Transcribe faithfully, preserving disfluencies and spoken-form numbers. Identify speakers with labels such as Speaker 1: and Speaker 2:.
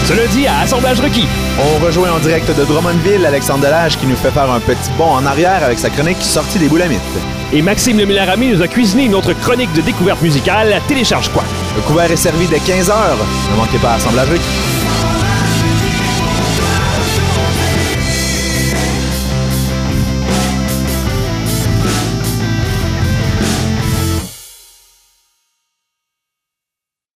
Speaker 1: Ce lundi à Assemblage requis.
Speaker 2: On rejoint en direct de Drummondville Alexandre Delage qui nous fait faire un petit bond en arrière avec sa chronique Sortie des Boulamites.
Speaker 1: Et Maxime Lemillard-Ami nous a cuisiné une autre chronique de découverte musicale. Télécharge quoi?
Speaker 2: Le couvert est servi dès quinze heures. Ne manquez pas Assemblage requis.